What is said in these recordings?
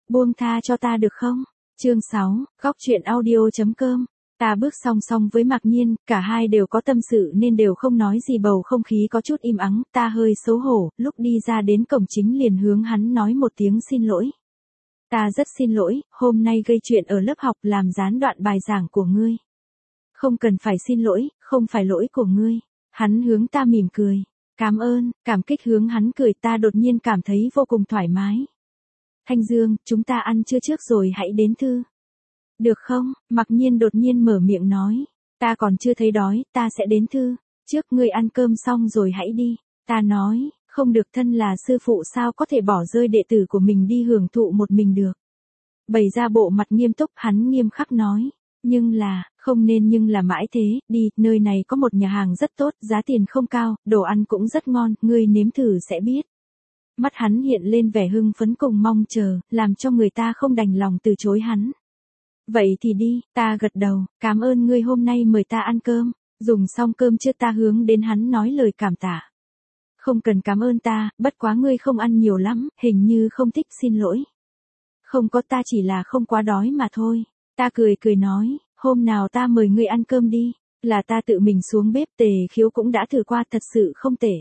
Buông tha cho ta được không? Chương 6, góc truyện audio.com. Ta bước song song với Mạc Nhiên, cả hai đều có tâm sự nên đều không nói gì, bầu không khí có chút im ắng, ta hơi xấu hổ, lúc đi ra đến cổng chính liền hướng hắn nói một tiếng xin lỗi. Ta rất xin lỗi, hôm nay gây chuyện ở lớp học làm gián đoạn bài giảng của ngươi. Không cần phải xin lỗi, không phải lỗi của ngươi. Hắn hướng ta mỉm cười. Cảm ơn, cảm kích hướng hắn cười, ta đột nhiên cảm thấy vô cùng thoải mái. Thanh Dương, chúng ta ăn trưa trước rồi hãy đến thư. Được không? Mạc Nhiên đột nhiên mở miệng nói. Ta còn chưa thấy đói, ta sẽ đến thư. Trước ngươi ăn cơm xong rồi hãy đi. Ta nói, không được, thân là sư phụ sao có thể bỏ rơi đệ tử của mình đi hưởng thụ một mình được. Bày ra bộ mặt nghiêm túc, hắn nghiêm khắc nói. Không nên nhưng là mãi thế, đi, nơi này có một nhà hàng rất tốt, giá tiền không cao, đồ ăn cũng rất ngon, ngươi nếm thử sẽ biết. Mắt hắn hiện lên vẻ hưng phấn cùng mong chờ, làm cho người ta không đành lòng từ chối hắn. Vậy thì đi, ta gật đầu, cảm ơn ngươi hôm nay mời ta ăn cơm. Dùng xong cơm chưa, ta hướng đến hắn nói lời cảm tạ. Không cần cảm ơn ta, bất quá ngươi không ăn nhiều lắm, hình như không thích, xin lỗi. Không có, ta chỉ là không quá đói mà thôi. Ta cười nói, hôm nào ta mời ngươi ăn cơm đi, là ta tự mình xuống bếp. Tề Khiếu cũng đã thử qua, thật sự không tệ.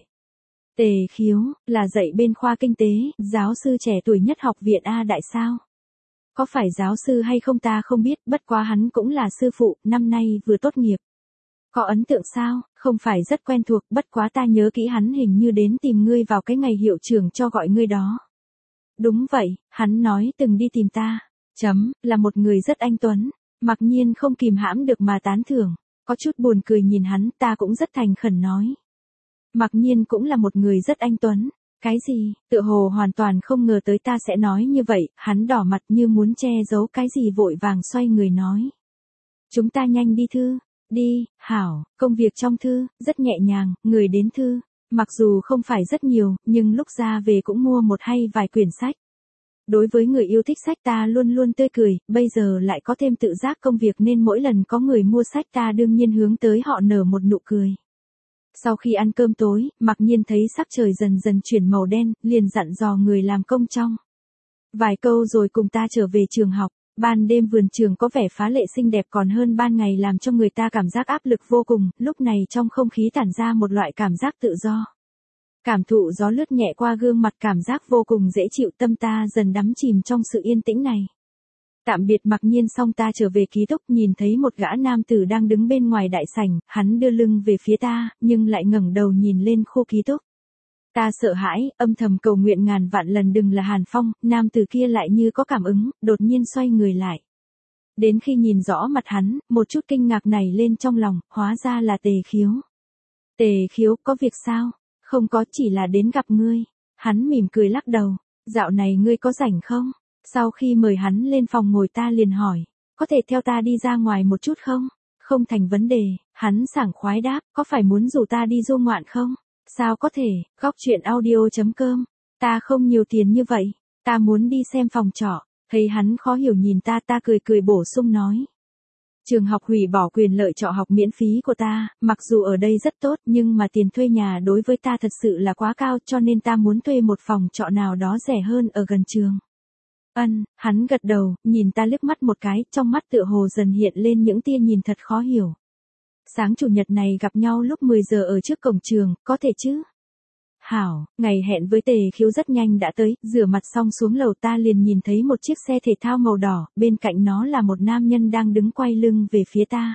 Tề Khiếu, là dạy bên khoa kinh tế, giáo sư trẻ tuổi nhất học viện A Đại sao? Có phải giáo sư hay không ta không biết, bất quá hắn cũng là sư phụ, năm nay vừa tốt nghiệp. Có ấn tượng sao? Không phải rất quen thuộc, bất quá ta nhớ kỹ hắn hình như đến tìm ngươi vào cái ngày hiệu trưởng cho gọi ngươi đó. Đúng vậy, hắn nói từng đi tìm ta. Là một người rất anh tuấn. Mạc Nhiên không kìm hãm được mà tán thưởng. Có chút buồn cười nhìn hắn, ta cũng rất thành khẩn nói. Mạc Nhiên cũng là một người rất anh tuấn. Cái gì? Tựa hồ hoàn toàn không ngờ tới ta sẽ nói như vậy, hắn đỏ mặt như muốn che giấu cái gì, vội vàng xoay người nói. Chúng ta nhanh đi thư. Đi, hảo, công việc trong thư, rất nhẹ nhàng, người đến thư. Mặc dù không phải rất nhiều, nhưng lúc ra về cũng mua một hay vài quyển sách. Đối với người yêu thích sách ta luôn luôn tươi cười, bây giờ lại có thêm tự giác công việc nên mỗi lần có người mua sách ta đương nhiên hướng tới họ nở một nụ cười. Sau khi ăn cơm tối, Mạc Nhiên thấy sắc trời dần dần chuyển màu đen, liền dặn dò người làm công trong vài câu rồi cùng ta trở về trường học. Ban đêm vườn trường có vẻ phá lệ xinh đẹp còn hơn ban ngày, làm cho người ta cảm giác áp lực vô cùng, lúc này trong không khí tản ra một loại cảm giác tự do. Cảm thụ gió lướt nhẹ qua gương mặt, cảm giác vô cùng dễ chịu, tâm ta dần đắm chìm trong sự yên tĩnh này. Tạm biệt Mạc Nhiên xong ta trở về ký túc, nhìn thấy một gã nam tử đang đứng bên ngoài đại sảnh, hắn đưa lưng về phía ta, nhưng lại ngẩng đầu nhìn lên khu ký túc. Ta sợ hãi, âm thầm cầu nguyện ngàn vạn lần đừng là Hàn Phong, nam tử kia lại như có cảm ứng, đột nhiên xoay người lại. Đến khi nhìn rõ mặt hắn, một chút kinh ngạc nảy lên trong lòng, hóa ra là Tề Khiếu. Tề Khiếu, có việc sao? Không có, chỉ là đến gặp ngươi. Hắn mỉm cười lắc đầu, dạo này ngươi có rảnh không? Sau khi mời hắn lên phòng ngồi ta liền hỏi, có thể theo ta đi ra ngoài một chút không? Không thành vấn đề, hắn sảng khoái đáp, có phải muốn rủ ta đi du ngoạn không? Sao có thể, góc truyện audio.com, ta không nhiều tiền như vậy, ta muốn đi xem phòng trọ. Thấy hắn khó hiểu nhìn ta, ta cười bổ sung nói. Trường học hủy bỏ quyền lợi trọ học miễn phí của ta, mặc dù ở đây rất tốt nhưng mà tiền thuê nhà đối với ta thật sự là quá cao, cho nên ta muốn thuê một phòng trọ nào đó rẻ hơn ở gần trường. Hắn gật đầu, nhìn ta liếc mắt một cái, trong mắt tựa hồ dần hiện lên những tia nhìn thật khó hiểu. Sáng chủ nhật này gặp nhau lúc 10 giờ ở trước cổng trường, có thể chứ? Hảo, ngày hẹn với Tề Khiếu rất nhanh đã tới, rửa mặt xong xuống lầu ta liền nhìn thấy một chiếc xe thể thao màu đỏ, bên cạnh nó là một nam nhân đang đứng quay lưng về phía ta.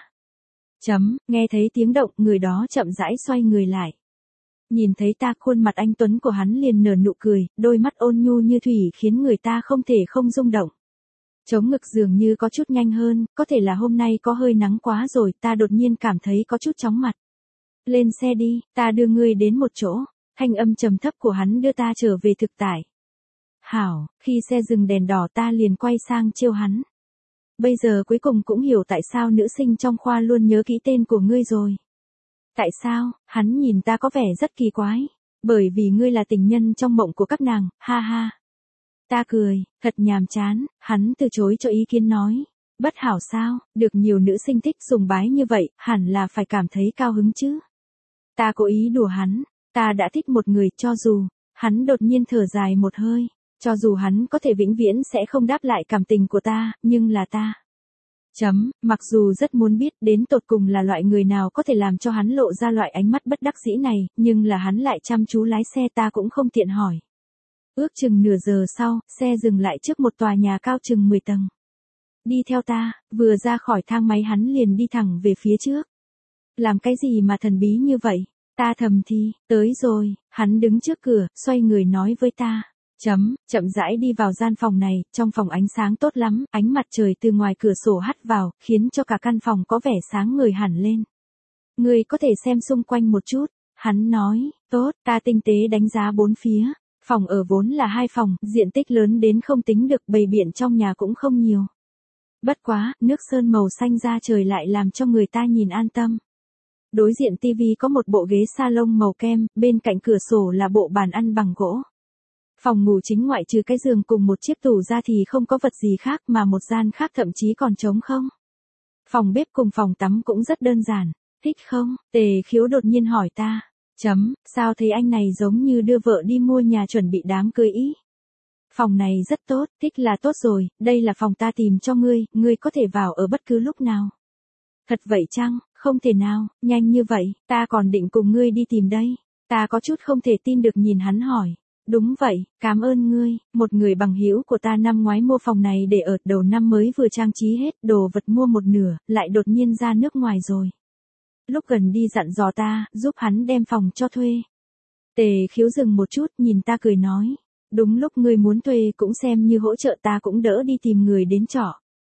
Nghe thấy tiếng động, người đó chậm rãi xoay người lại. Nhìn thấy ta, khuôn mặt anh tuấn của hắn liền nở nụ cười, đôi mắt ôn nhu như thủy khiến người ta không thể không rung động. Chống ngực dường như có chút nhanh hơn, có thể là hôm nay có hơi nắng quá rồi, ta đột nhiên cảm thấy có chút chóng mặt. Lên xe đi, ta đưa ngươi đến một chỗ. Thanh âm trầm thấp của hắn đưa ta trở về thực tại. Hảo, khi xe dừng đèn đỏ ta liền quay sang trêu hắn. Bây giờ cuối cùng cũng hiểu tại sao nữ sinh trong khoa luôn nhớ kỹ tên của ngươi rồi. Tại sao? Hắn nhìn ta có vẻ rất kỳ quái. Bởi vì ngươi là tình nhân trong mộng của các nàng, ha ha. Ta cười, thật nhàm chán, hắn từ chối cho ý kiến nói. Bất hảo sao, được nhiều nữ sinh thích sùng bái như vậy, hẳn là phải cảm thấy cao hứng chứ. Ta cố ý đùa hắn. Ta đã thích một người, cho dù, hắn đột nhiên thở dài một hơi, Cho dù hắn có thể vĩnh viễn sẽ không đáp lại cảm tình của ta, nhưng là ta. Mặc dù rất muốn biết đến tột cùng là loại người nào có thể làm cho hắn lộ ra loại ánh mắt bất đắc dĩ này, nhưng là hắn lại chăm chú lái xe ta cũng không tiện hỏi. Ước chừng nửa giờ sau, xe dừng lại trước một tòa nhà cao chừng 10 tầng. Đi theo ta, vừa ra khỏi thang máy hắn liền đi thẳng về phía trước. Làm cái gì mà thần bí như vậy? Ta thầm thì, tới rồi, hắn đứng trước cửa, xoay người nói với ta. Chậm rãi đi vào gian phòng này, trong phòng ánh sáng tốt lắm, ánh mặt trời từ ngoài cửa sổ hắt vào, khiến cho cả căn phòng có vẻ sáng ngời hẳn lên. Ngươi có thể xem xung quanh một chút, hắn nói, tốt, ta tinh tế đánh giá bốn phía. Phòng ở vốn là 2 phòng, diện tích lớn đến không tính được, bày biện trong nhà cũng không nhiều. Bất quá, nước sơn màu xanh da trời lại làm cho người ta nhìn an tâm. Đối diện tivi có một bộ ghế salon màu kem, bên cạnh cửa sổ là bộ bàn ăn bằng gỗ. Phòng ngủ chính ngoại trừ cái giường cùng một chiếc tủ ra thì không có vật gì khác mà một gian khác thậm chí còn trống không. Phòng bếp cùng phòng tắm cũng rất đơn giản. Thích không? Tề Khiếu đột nhiên hỏi ta. Sao thấy anh này giống như đưa vợ đi mua nhà chuẩn bị đám cưới ý? Phòng này rất tốt, thích là tốt rồi, đây là phòng ta tìm cho ngươi có thể vào ở bất cứ lúc nào. Thật vậy chăng? Không thể nào, nhanh như vậy, ta còn định cùng ngươi đi tìm đây. Ta có chút không thể tin được nhìn hắn hỏi. Đúng vậy, cảm ơn ngươi, một người bằng hữu của ta năm ngoái mua phòng này để ở, đầu năm mới vừa trang trí hết, đồ vật mua một nửa, lại đột nhiên ra nước ngoài rồi. Lúc gần đi dặn dò ta, giúp hắn đem phòng cho thuê. Tề Khiếu dừng một chút, nhìn ta cười nói. Đúng lúc ngươi muốn thuê cũng xem như hỗ trợ ta cũng đỡ đi tìm người đến trọ.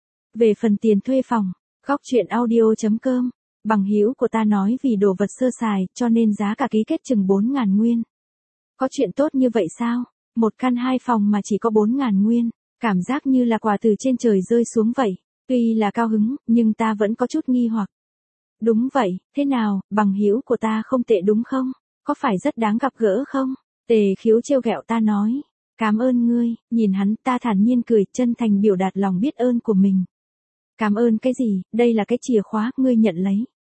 Về phần tiền thuê phòng, góc chuyện audio.com, bằng hữu của ta nói vì đồ vật sơ sài, cho nên giá cả ký kết chừng 4.000 nguyên. Có chuyện tốt như vậy sao? Một căn 2 phòng mà chỉ có 4.000 nguyên, cảm giác như là quà từ trên trời rơi xuống vậy. Tuy là cao hứng, nhưng ta vẫn có chút nghi hoặc. Đúng vậy, thế nào, bằng hữu của ta không tệ đúng không? Có phải rất đáng gặp gỡ không? Tề Khiếu trêu ghẹo ta nói. Cảm ơn ngươi, nhìn hắn ta thản nhiên cười, chân thành biểu đạt lòng biết ơn của mình. Cảm ơn cái gì, đây là cái chìa khóa, ngươi nhận lấy.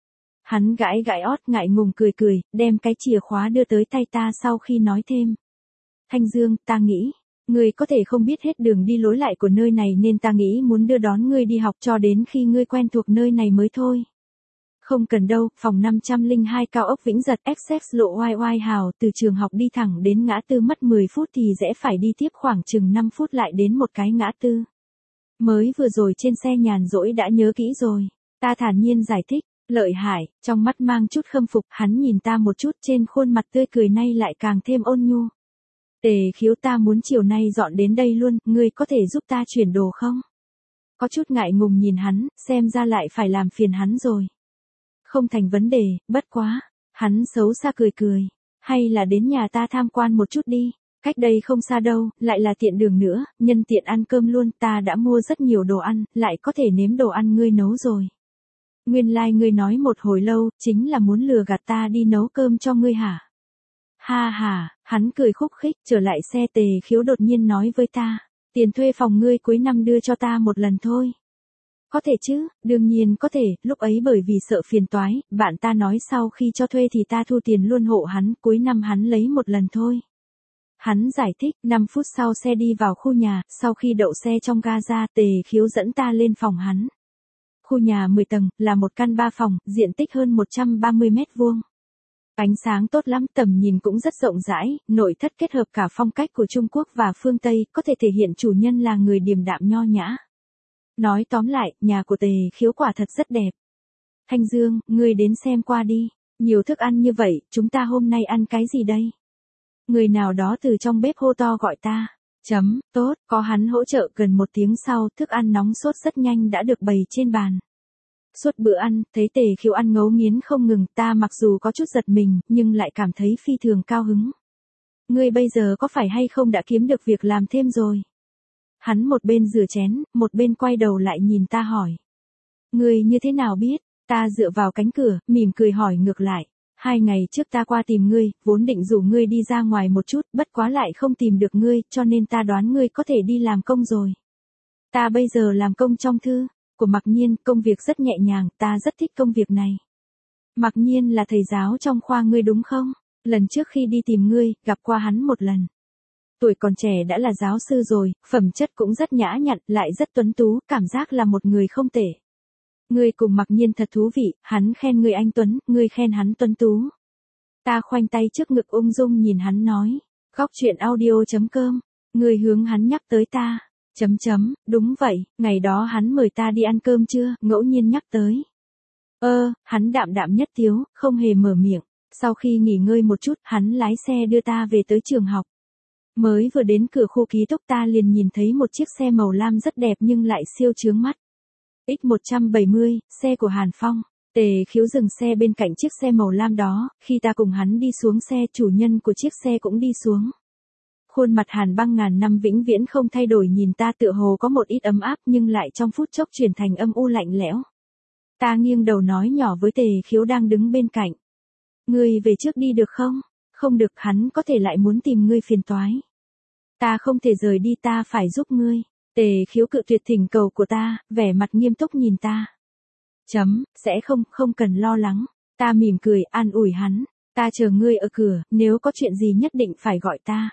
Hắn gãi gãi ót ngại ngùng cười, đem cái chìa khóa đưa tới tay ta sau khi nói thêm. Thanh Dương, ta nghĩ, ngươi có thể không biết hết đường đi lối lại của nơi này nên ta nghĩ muốn đưa đón ngươi đi học cho đến khi ngươi quen thuộc nơi này mới thôi. Không cần đâu, phòng 502 cao ốc Vĩnh Giật Essex lộ oai oai hào, từ trường học đi thẳng đến ngã tư mất 10 phút thì rẽ phải đi tiếp khoảng chừng 5 phút lại đến một cái ngã tư. Mới vừa rồi trên xe nhàn rỗi đã nhớ kỹ rồi. Ta thản nhiên giải thích, lợi hại, trong mắt mang chút khâm phục, hắn nhìn ta một chút trên khuôn mặt tươi cười nay lại càng thêm ôn nhu. Tề Khiếu, ta muốn chiều nay dọn đến đây luôn, ngươi có thể giúp ta chuyển đồ không? Có chút ngại ngùng nhìn hắn, xem ra lại phải làm phiền hắn rồi. Không thành vấn đề, bất quá. Hắn xấu xa cười. Hay là đến nhà ta tham quan một chút đi. Cách đây không xa đâu, lại là tiện đường nữa, nhân tiện ăn cơm luôn, ta đã mua rất nhiều đồ ăn, lại có thể nếm đồ ăn ngươi nấu rồi. Nguyên lai ngươi nói một hồi lâu, chính là muốn lừa gạt ta đi nấu cơm cho ngươi hả? Ha, hắn cười khúc khích, trở lại xe. Tề Khiếu đột nhiên nói với ta, tiền thuê phòng ngươi cuối năm đưa cho ta một lần thôi. Có thể chứ, đương nhiên có thể, lúc ấy bởi vì sợ phiền toái, bạn ta nói sau khi cho thuê thì ta thu tiền luôn hộ hắn, cuối năm hắn lấy một lần thôi. Hắn giải thích, 5 phút sau xe đi vào khu nhà, sau khi đậu xe trong gaza, Tề Khiếu dẫn ta lên phòng hắn. Khu nhà 10 tầng, là một căn 3 phòng, diện tích hơn 130 mét vuông. Ánh sáng tốt lắm, tầm nhìn cũng rất rộng rãi, nội thất kết hợp cả phong cách của Trung Quốc và phương Tây, có thể thể hiện chủ nhân là người điềm đạm nho nhã. Nói tóm lại, nhà của Tề Khiếu quả thật rất đẹp. Thanh Dương, ngươi đến xem qua đi, nhiều thức ăn như vậy, chúng ta hôm nay ăn cái gì đây? Người nào đó từ trong bếp hô to gọi ta. Tốt, có hắn hỗ trợ, gần 1 tiếng sau, thức ăn nóng sốt rất nhanh đã được bày trên bàn. Suốt bữa ăn, thấy Tề Khiếu ăn ngấu nghiến không ngừng, ta mặc dù có chút giật mình, nhưng lại cảm thấy phi thường cao hứng. Ngươi bây giờ có phải hay không đã kiếm được việc làm thêm rồi? Hắn một bên rửa chén, một bên quay đầu lại nhìn ta hỏi. Ngươi như thế nào biết? Ta dựa vào cánh cửa, mỉm cười hỏi ngược lại. 2 ngày trước ta qua tìm ngươi, vốn định rủ ngươi đi ra ngoài một chút, bất quá lại không tìm được ngươi, cho nên ta đoán ngươi có thể đi làm công rồi. Ta bây giờ làm công trong thư của Mặc Nhiên, công việc rất nhẹ nhàng, ta rất thích công việc này. Mặc Nhiên là thầy giáo trong khoa ngươi đúng không? Lần trước khi đi tìm ngươi, gặp qua hắn một lần. Tuổi còn trẻ đã là giáo sư rồi, phẩm chất cũng rất nhã nhặn, lại rất tuấn tú, cảm giác là một người không tệ. Ngươi cùng Mặc Nhiên thật thú vị, hắn khen ngươi anh tuấn, ngươi khen hắn tuấn tú. Ta khoanh tay trước ngực ung dung nhìn hắn nói. Góc chuyện audio.com. Ngươi hướng hắn nhắc tới ta. Đúng vậy, ngày đó hắn mời ta đi ăn cơm chưa, ngẫu nhiên nhắc tới. Hắn đạm đạm nhất tiếu, không hề mở miệng. Sau khi nghỉ ngơi một chút, hắn lái xe đưa ta về tới trường học. Mới vừa đến cửa khu ký túc ta liền nhìn thấy một chiếc xe màu lam rất đẹp nhưng lại siêu chướng mắt. X170, xe của Hàn Phong. Tề Khiếu dừng xe bên cạnh chiếc xe màu lam đó, khi ta cùng hắn đi xuống xe chủ nhân của chiếc xe cũng đi xuống. Khuôn mặt Hàn Băng ngàn năm vĩnh viễn không thay đổi nhìn ta tựa hồ có một ít ấm áp nhưng lại trong phút chốc chuyển thành âm u lạnh lẽo. Ta nghiêng đầu nói nhỏ với Tề Khiếu đang đứng bên cạnh. Ngươi về trước đi được không? Không được, hắn có thể lại muốn tìm ngươi phiền toái. Ta không thể rời đi, ta phải giúp ngươi. Tề Khiếu cự tuyệt thỉnh cầu của ta, vẻ mặt nghiêm túc nhìn ta. Sẽ không cần lo lắng. Ta mỉm cười an ủi hắn. Ta chờ ngươi ở cửa, nếu có chuyện gì nhất định phải gọi ta.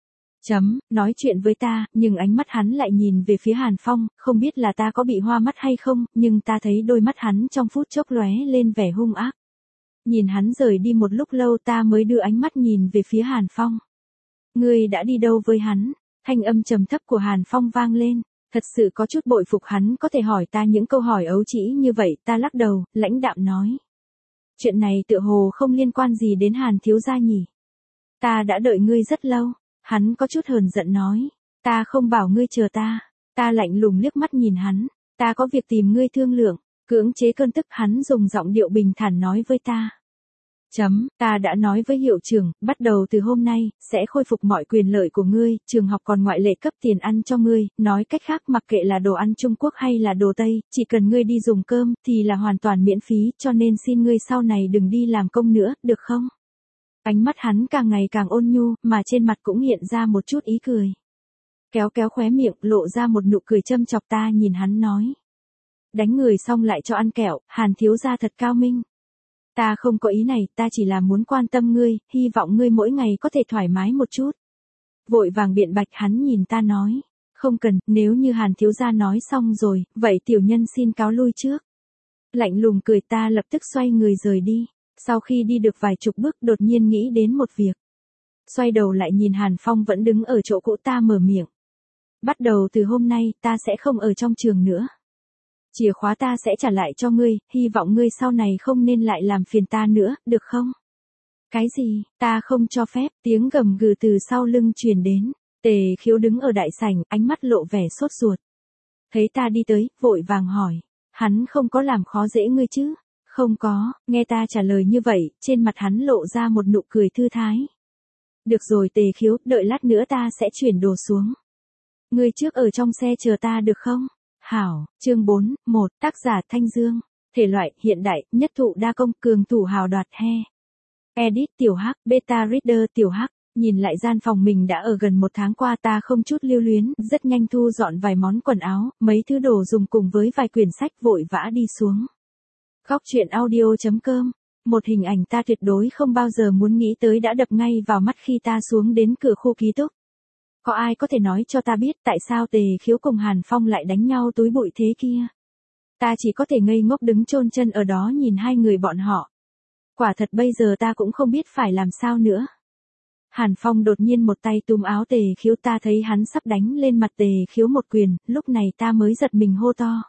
Nói chuyện với ta, nhưng ánh mắt hắn lại nhìn về phía Hàn Phong, không biết là ta có bị hoa mắt hay không, nhưng ta thấy đôi mắt hắn trong phút chốc lóe lên vẻ hung ác. Nhìn hắn rời đi một lúc lâu ta mới đưa ánh mắt nhìn về phía Hàn Phong. Ngươi đã đi đâu với hắn? Thanh âm trầm thấp của Hàn Phong vang lên. Thật sự có chút bội phục hắn có thể hỏi ta những câu hỏi ấu trĩ như vậy, ta lắc đầu, lãnh đạm nói. Chuyện này tựa hồ không liên quan gì đến Hàn thiếu gia nhỉ. Ta đã đợi ngươi rất lâu. Hắn có chút hờn giận nói. Ta không bảo ngươi chờ ta. Ta lạnh lùng liếc mắt nhìn hắn. Ta có việc tìm ngươi thương lượng. Cưỡng chế cơn tức hắn dùng giọng điệu bình thản nói với ta. Ta đã nói với hiệu trưởng, bắt đầu từ hôm nay, sẽ khôi phục mọi quyền lợi của ngươi, trường học còn ngoại lệ cấp tiền ăn cho ngươi, nói cách khác mặc kệ là đồ ăn Trung Quốc hay là đồ Tây, chỉ cần ngươi đi dùng cơm, thì là hoàn toàn miễn phí, cho nên xin ngươi sau này đừng đi làm công nữa, được không? Ánh mắt hắn càng ngày càng ôn nhu, mà trên mặt cũng hiện ra một chút ý cười. Kéo khóe miệng, lộ ra một nụ cười châm chọc ta nhìn hắn nói. Đánh người xong lại cho ăn kẹo, Hàn thiếu gia thật cao minh. Ta không có ý này, ta chỉ là muốn quan tâm ngươi, hy vọng ngươi mỗi ngày có thể thoải mái một chút. Vội vàng biện bạch hắn nhìn ta nói. Không cần, nếu như Hàn thiếu gia nói xong rồi, vậy tiểu nhân xin cáo lui trước. Lạnh lùng cười ta lập tức xoay người rời đi. Sau khi đi được vài chục bước đột nhiên nghĩ đến một việc. Xoay đầu lại nhìn Hàn Phong vẫn đứng ở chỗ cũ ta mở miệng. Bắt đầu từ hôm nay ta sẽ không ở trong trường nữa. Chìa khóa ta sẽ trả lại cho ngươi, hy vọng ngươi sau này không nên lại làm phiền ta nữa, được không? Cái gì, ta không cho phép, tiếng gầm gừ từ sau lưng truyền đến. Tề Khiếu đứng ở đại sảnh, ánh mắt lộ vẻ sốt ruột. Thấy ta đi tới, vội vàng hỏi. Hắn không có làm khó dễ ngươi chứ? Không có, nghe ta trả lời như vậy, trên mặt hắn lộ ra một nụ cười thư thái. Được rồi Tề Khiếu, đợi lát nữa ta sẽ chuyển đồ xuống. Ngươi trước ở trong xe chờ ta được không? Hảo, chương 4, 1, tác giả Thanh Dương. Thể loại, hiện đại, nhất thụ đa công, cường thủ hào đoạt he. Edit tiểu hắc, beta reader tiểu hắc. Nhìn lại gian phòng mình đã ở gần 1 tháng qua ta không chút lưu luyến, rất nhanh thu dọn vài món quần áo, mấy thứ đồ dùng cùng với vài quyển sách vội vã đi xuống. Góc chuyện audio.com. Một hình ảnh ta tuyệt đối không bao giờ muốn nghĩ tới đã đập ngay vào mắt khi ta xuống đến cửa khu ký túc. Có ai có thể nói cho ta biết tại sao Tề Khiếu cùng Hàn Phong lại đánh nhau túi bụi thế kia? Ta chỉ có thể ngây ngốc đứng chôn chân ở đó nhìn hai người bọn họ. Quả thật bây giờ ta cũng không biết phải làm sao nữa. Hàn Phong đột nhiên một tay túm áo Tề Khiếu ta thấy hắn sắp đánh lên mặt Tề Khiếu một quyền, lúc này ta mới giật mình hô to.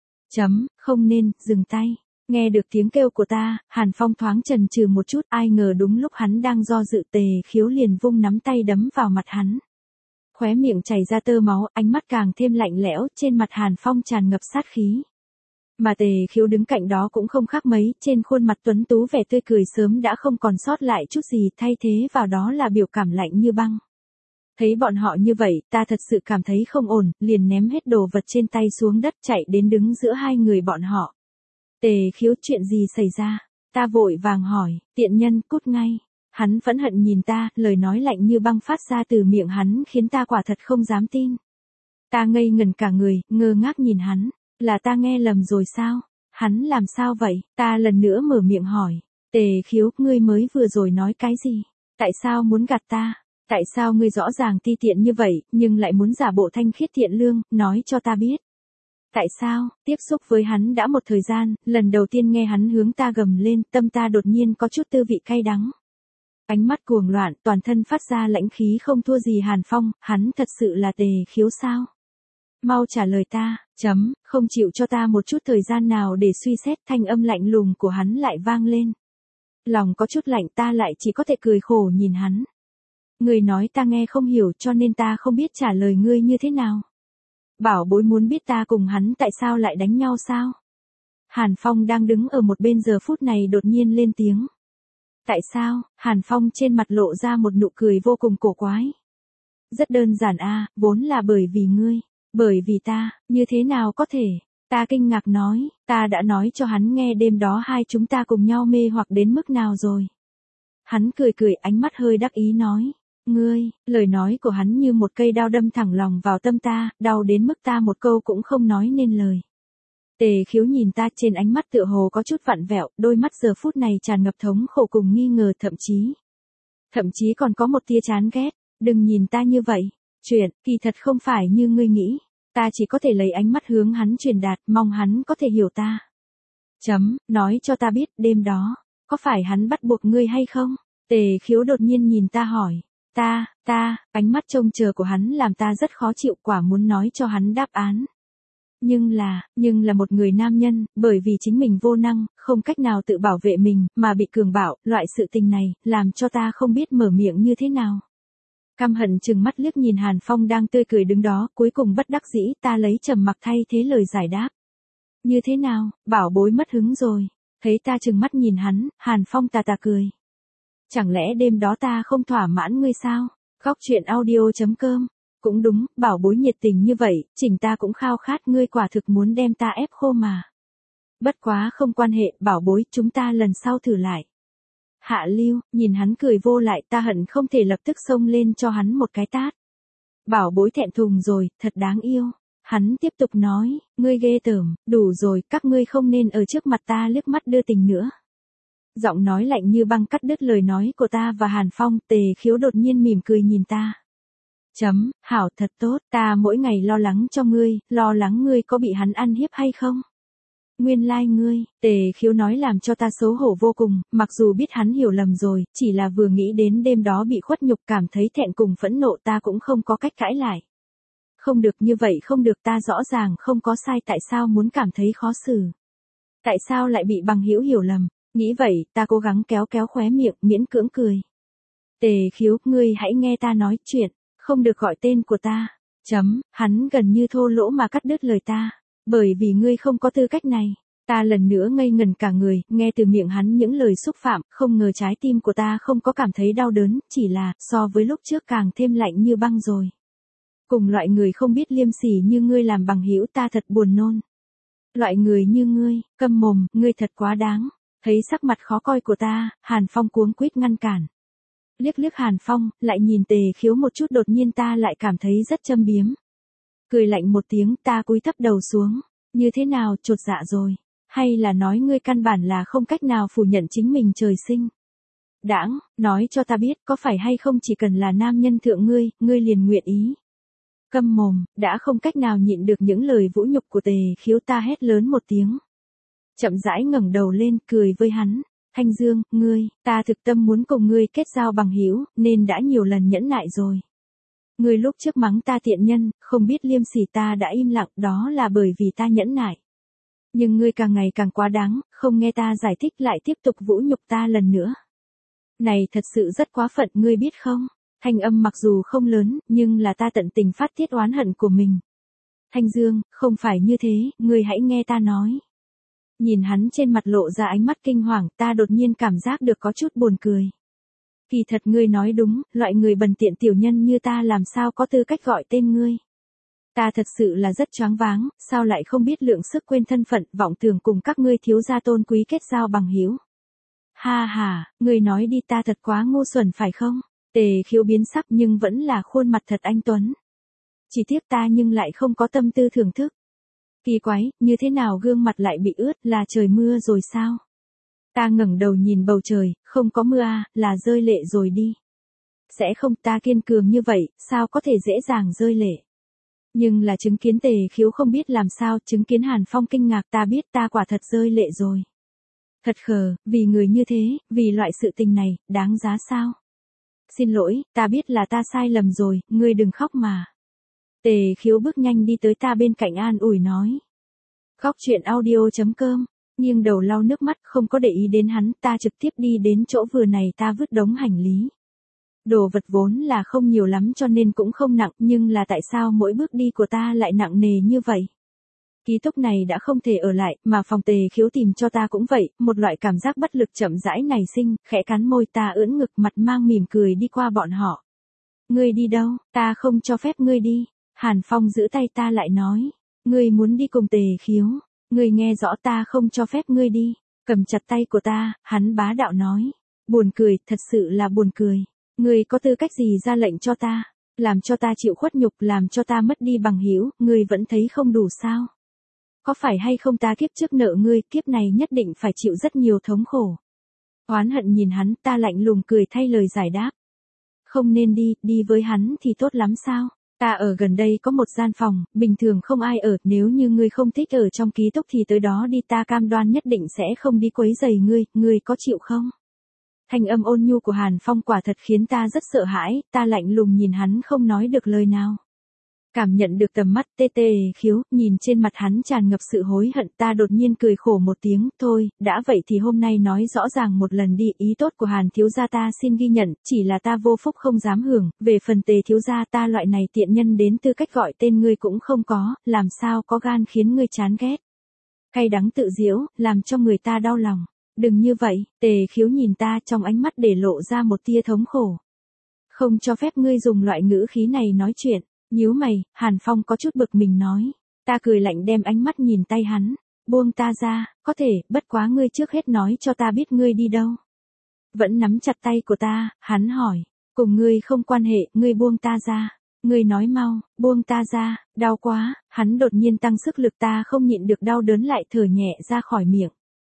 Không nên, dừng tay. Nghe được tiếng kêu của ta, Hàn Phong thoáng chần chừ một chút, ai ngờ đúng lúc hắn đang do dự Tề Khiếu liền vung nắm tay đấm vào mặt hắn. Khóe miệng chảy ra tơ máu, ánh mắt càng thêm lạnh lẽo, trên mặt Hàn Phong tràn ngập sát khí. Mà Tề Khiếu đứng cạnh đó cũng không khác mấy, trên khuôn mặt tuấn tú vẻ tươi cười sớm đã không còn sót lại chút gì, thay thế vào đó là biểu cảm lạnh như băng. Thấy bọn họ như vậy, ta thật sự cảm thấy không ổn, liền ném hết đồ vật trên tay xuống đất chạy đến đứng giữa hai người bọn họ. Tề Khiếu, chuyện gì xảy ra? Ta vội vàng hỏi, tiện nhân, cút ngay. Hắn phẫn hận nhìn ta, lời nói lạnh như băng phát ra từ miệng hắn khiến ta quả thật không dám tin. Ta ngây ngẩn cả người, ngơ ngác nhìn hắn. Là ta nghe lầm rồi sao? Hắn làm sao vậy? Ta lần nữa mở miệng hỏi. Tề Khiếu, ngươi mới vừa rồi nói cái gì? Tại sao muốn gạt ta? Tại sao ngươi rõ ràng ti tiện như vậy, nhưng lại muốn giả bộ thanh khiết thiện lương, nói cho ta biết. Tại sao, tiếp xúc với hắn đã một thời gian, lần đầu tiên nghe hắn hướng ta gầm lên, tâm ta đột nhiên có chút tư vị cay đắng. Ánh mắt cuồng loạn, toàn thân phát ra lãnh khí không thua gì Hàn Phong, hắn thật sự là Tề Khiếu sao? Mau trả lời ta, không chịu cho ta một chút thời gian nào để suy xét, thanh âm lạnh lùng của hắn lại vang lên. Lòng có chút lạnh, ta lại chỉ có thể cười khổ nhìn hắn. Ngươi nói ta nghe không hiểu cho nên ta không biết trả lời ngươi như thế nào. Bảo bối muốn biết ta cùng hắn tại sao lại đánh nhau sao? Hàn Phong đang đứng ở một bên giờ phút này đột nhiên lên tiếng. Tại sao? Hàn Phong trên mặt lộ ra một nụ cười vô cùng cổ quái. Rất đơn giản vốn là bởi vì ngươi. Bởi vì ta, như thế nào có thể? Ta kinh ngạc nói, ta đã nói cho hắn nghe đêm đó hai chúng ta cùng nhau mê hoặc đến mức nào rồi. Hắn cười cười, ánh mắt hơi đắc ý nói. Ngươi, lời nói của hắn như một cây đao đâm thẳng lòng vào tâm ta, đau đến mức ta một câu cũng không nói nên lời. Tề Khiếu nhìn ta, trên ánh mắt tựa hồ có chút vặn vẹo, đôi mắt giờ phút này tràn ngập thống khổ cùng nghi ngờ, thậm chí còn có một tia chán ghét. Đừng nhìn ta như vậy. Chuyện, kỳ thật không phải như ngươi nghĩ. Ta chỉ có thể lấy ánh mắt hướng hắn truyền đạt, mong hắn có thể hiểu ta. Nói cho ta biết, đêm đó, có phải hắn bắt buộc ngươi hay không? Tề Khiếu đột nhiên nhìn ta hỏi. Ánh mắt trông chờ của hắn làm ta rất khó chịu, quả muốn nói cho hắn đáp án. Nhưng là một người nam nhân, bởi vì chính mình vô năng, không cách nào tự bảo vệ mình, mà bị cường bạo, loại sự tình này, làm cho ta không biết mở miệng như thế nào. Căm hận chừng mắt liếc nhìn Hàn Phong đang tươi cười đứng đó, cuối cùng bất đắc dĩ ta lấy trầm mặc thay thế lời giải đáp. Như thế nào, bảo bối mất hứng rồi. Thấy ta chừng mắt nhìn hắn, Hàn Phong tà tà cười. Chẳng lẽ đêm đó ta không thỏa mãn ngươi sao? Góc chuyện audio.com. Cũng đúng, bảo bối nhiệt tình như vậy, chỉnh ta cũng khao khát, ngươi quả thực muốn đem ta ép khô mà. Bất quá không quan hệ, bảo bối, chúng ta lần sau thử lại. Hạ lưu, nhìn hắn cười vô lại, ta hận không thể lập tức xông lên cho hắn một cái tát. Bảo bối thẹn thùng rồi, thật đáng yêu. Hắn tiếp tục nói, ngươi ghê tởm, đủ rồi, các ngươi không nên ở trước mặt ta liếc mắt đưa tình nữa. Giọng nói lạnh như băng cắt đứt lời nói của ta và Hàn Phong. Tề Khiếu đột nhiên mỉm cười nhìn ta. Hảo thật tốt, ta mỗi ngày lo lắng cho ngươi, lo lắng ngươi có bị hắn ăn hiếp hay không. Nguyên lai ngươi, Tề Khiếu nói làm cho ta xấu hổ vô cùng, mặc dù biết hắn hiểu lầm rồi, chỉ là vừa nghĩ đến đêm đó bị khuất nhục cảm thấy thẹn cùng phẫn nộ, ta cũng không có cách cãi lại. Không được như vậy, không được, ta rõ ràng không có sai, tại sao muốn cảm thấy khó xử. Tại sao lại bị bằng hữu hiểu lầm, nghĩ vậy, ta cố gắng kéo khóe miệng, miễn cưỡng cười. Tề Khiếu, ngươi hãy nghe ta nói chuyện, không được gọi tên của ta. Hắn gần như thô lỗ mà cắt đứt lời ta. Bởi vì ngươi không có tư cách này. Ta lần nữa ngây ngần cả người, nghe từ miệng hắn những lời xúc phạm, không ngờ trái tim của ta không có cảm thấy đau đớn, chỉ là, so với lúc trước càng thêm lạnh như băng rồi. Cùng loại người không biết liêm sỉ như ngươi làm bằng hữu ta thật buồn nôn. Loại người như ngươi, câm mồm, ngươi thật quá đáng. Thấy sắc mặt khó coi của ta, Hàn Phong cuống quýt ngăn cản. Liếc Hàn Phong, lại nhìn Tề Khiếu một chút, đột nhiên ta lại cảm thấy rất châm biếm. Cười lạnh một tiếng, ta cúi thấp đầu xuống. Như thế nào, chột dạ rồi? Hay là nói ngươi căn bản là không cách nào phủ nhận chính mình trời sinh? Đãng, nói cho ta biết có phải hay không chỉ cần là nam nhân thượng ngươi liền nguyện ý. Câm mồm, đã không cách nào nhịn được những lời vũ nhục của Tề Khiếu, ta hét lớn một tiếng. Chậm rãi ngẩng đầu lên, cười với hắn. Thanh Dương, ta thực tâm muốn cùng ngươi kết giao bằng hữu, nên đã nhiều lần nhẫn nại rồi. Ngươi lúc trước mắng ta tiện nhân, không biết liêm sỉ, ta đã im lặng, đó là bởi vì ta nhẫn nại. Nhưng ngươi càng ngày càng quá đáng, không nghe ta giải thích lại tiếp tục vũ nhục ta lần nữa. Này thật sự rất quá phận, ngươi biết không? Thanh âm mặc dù không lớn, nhưng là ta tận tình phát tiết oán hận của mình. Thanh Dương, không phải như thế, ngươi hãy nghe ta nói. Nhìn hắn trên mặt lộ ra ánh mắt kinh hoàng, ta đột nhiên cảm giác được có chút buồn cười. Kỳ thật ngươi nói đúng, loại người bần tiện tiểu nhân như ta làm sao có tư cách gọi tên ngươi. Ta thật sự là rất choáng váng, sao lại không biết lượng sức quên thân phận, vọng tưởng cùng các ngươi thiếu gia tôn quý kết giao bằng hữu. Ha ha, ngươi nói đi, ta thật quá ngu xuẩn phải không? Tề Khiếu biến sắc nhưng vẫn là khuôn mặt thật anh tuấn. Chỉ tiếc ta nhưng lại không có tâm tư thưởng thức. Kỳ quái, như thế nào gương mặt lại bị ướt, là trời mưa rồi sao? Ta ngẩng đầu nhìn bầu trời, không có mưa là rơi lệ rồi đi. Sẽ không, ta kiên cường như vậy, sao có thể dễ dàng rơi lệ. Nhưng là chứng kiến Tề Khiếu không biết làm sao, chứng kiến Hàn Phong kinh ngạc, ta biết ta quả thật rơi lệ rồi. Thật khờ, vì người như thế, vì loại sự tình này, đáng giá sao? Xin lỗi, ta biết là ta sai lầm rồi, ngươi đừng khóc mà. Tề Khiếu bước nhanh đi tới ta bên cạnh an ủi nói. Khóc chuyện audio.com, nghiêng đầu lau nước mắt, không có để ý đến hắn, ta trực tiếp đi đến chỗ vừa này, ta vứt đống hành lý. Đồ vật vốn là không nhiều lắm cho nên cũng không nặng, nhưng là tại sao mỗi bước đi của ta lại nặng nề như vậy? Ký túc này đã không thể ở lại, mà phòng Tề Khiếu tìm cho ta cũng vậy, một loại cảm giác bất lực chậm rãi nảy sinh, khẽ cắn môi, ta ưỡn ngực, mặt mang mỉm cười đi qua bọn họ. Ngươi đi đâu, ta không cho phép ngươi đi. Hàn Phong giữ tay ta lại nói, ngươi muốn đi cùng Tề Khiếu, ngươi nghe rõ, ta không cho phép ngươi đi. Cầm chặt tay của ta, hắn bá đạo nói, buồn cười, thật sự là buồn cười. Ngươi có tư cách gì ra lệnh cho ta, làm cho ta chịu khuất nhục, làm cho ta mất đi bằng hữu, ngươi vẫn thấy không đủ sao? Có phải hay không ta kiếp trước nợ ngươi, kiếp này nhất định phải chịu rất nhiều thống khổ. Oán hận nhìn hắn, ta lạnh lùng cười thay lời giải đáp. Không nên đi, đi với hắn thì tốt lắm sao? Ta ở gần đây có một gian phòng, bình thường không ai ở, nếu như ngươi không thích ở trong ký túc thì tới đó đi, ta cam đoan nhất định sẽ không đi quấy rầy ngươi, ngươi có chịu không? Thanh âm ôn nhu của Hàn Phong quả thật khiến ta rất sợ hãi, ta lạnh lùng nhìn hắn không nói được lời nào. Cảm nhận được tầm mắt Tề Khiếu, nhìn trên mặt hắn tràn ngập sự hối hận, ta đột nhiên cười khổ một tiếng, thôi, đã vậy thì hôm nay nói rõ ràng một lần đi, ý tốt của Hàn thiếu gia ta xin ghi nhận, chỉ là ta vô phúc không dám hưởng, về phần Tề thiếu gia ta loại này tiện nhân đến tư cách gọi tên ngươi cũng không có, làm sao có gan khiến ngươi chán ghét. Cay đắng tự giễu, làm cho người ta đau lòng. Đừng như vậy, Tề Khiếu nhìn ta trong ánh mắt để lộ ra một tia thống khổ. Không cho phép ngươi dùng loại ngữ khí này nói chuyện. Nhíu mày, Hàn Phong có chút bực mình nói. Ta cười lạnh đem ánh mắt nhìn tay hắn. Buông ta ra, có thể, bất quá ngươi trước hết nói cho ta biết ngươi đi đâu. Vẫn nắm chặt tay của ta, hắn hỏi. Cùng ngươi không quan hệ, ngươi buông ta ra. Ngươi nói mau, buông ta ra, đau quá, hắn đột nhiên tăng sức lực, ta không nhịn được đau đớn lại thở nhẹ ra khỏi miệng.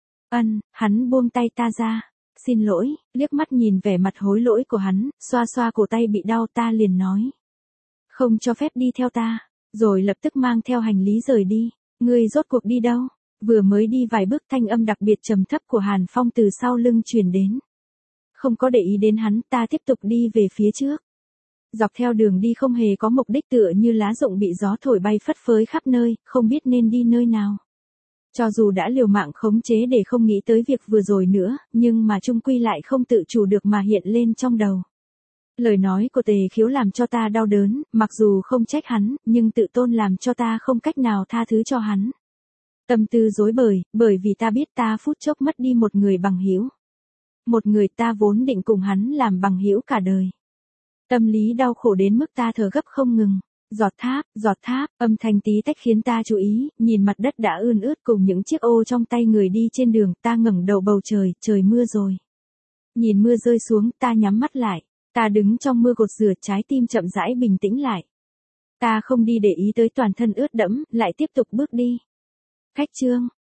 Hắn buông tay ta ra. Xin lỗi, liếc mắt nhìn vẻ mặt hối lỗi của hắn, xoa xoa cổ tay bị đau, ta liền nói. Không cho phép đi theo ta, rồi lập tức mang theo hành lý rời đi. Ngươi rốt cuộc đi đâu? Vừa mới đi vài bước, thanh âm đặc biệt trầm thấp của Hàn Phong từ sau lưng truyền đến. Không có để ý đến hắn, ta tiếp tục đi về phía trước. Dọc theo đường đi không hề có mục đích, tựa như lá rụng bị gió thổi bay phất phới khắp nơi, không biết nên đi nơi nào. Cho dù đã liều mạng khống chế để không nghĩ tới việc vừa rồi nữa, nhưng mà chung quy lại không tự chủ được mà hiện lên trong đầu. Lời nói của Tề Khiếu làm cho ta đau đớn, mặc dù không trách hắn, nhưng tự tôn làm cho ta không cách nào tha thứ cho hắn. Tâm tư rối bời, bởi vì ta biết ta phút chốc mất đi một người bằng hữu. Một người ta vốn định cùng hắn làm bằng hữu cả đời. Tâm lý đau khổ đến mức ta thở gấp không ngừng. Giọt tháp, âm thanh tí tách khiến ta chú ý, nhìn mặt đất đã ươn ướt cùng những chiếc ô trong tay người đi trên đường, ta ngẩng đầu bầu trời, trời mưa rồi. Nhìn mưa rơi xuống, ta nhắm mắt lại. Ta đứng trong mưa gột rửa, trái tim chậm rãi bình tĩnh lại. Ta không đi để ý tới toàn thân ướt đẫm, lại tiếp tục bước đi. Khách trương,